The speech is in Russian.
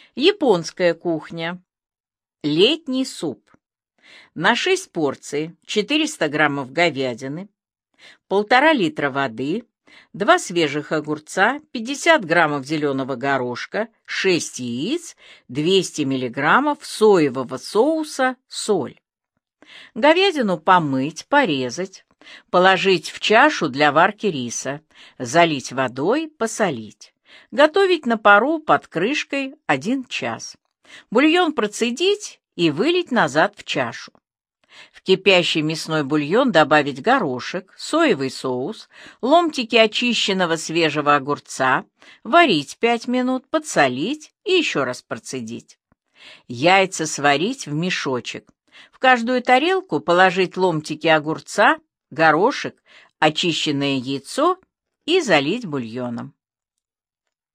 Японская кухня. Летний суп. На 6 порций 400 граммов говядины, 1,5 литра воды, 2 свежих огурца, 50 граммов зеленого горошка, 6 яиц, 200 миллиграммов соевого соуса, соль. Говядину помыть, порезать, положить в чашу для варки риса, залить водой, посолить. Готовить на пару под крышкой 1 час. Бульон процедить и вылить назад в чашу. В кипящий мясной бульон добавить горошек, соевый соус, ломтики очищенного свежего огурца, варить 5 минут, подсолить и еще раз процедить. Яйца сварить в мешочек. В каждую тарелку положить ломтики огурца, горошек, очищенное яйцо и залить бульоном.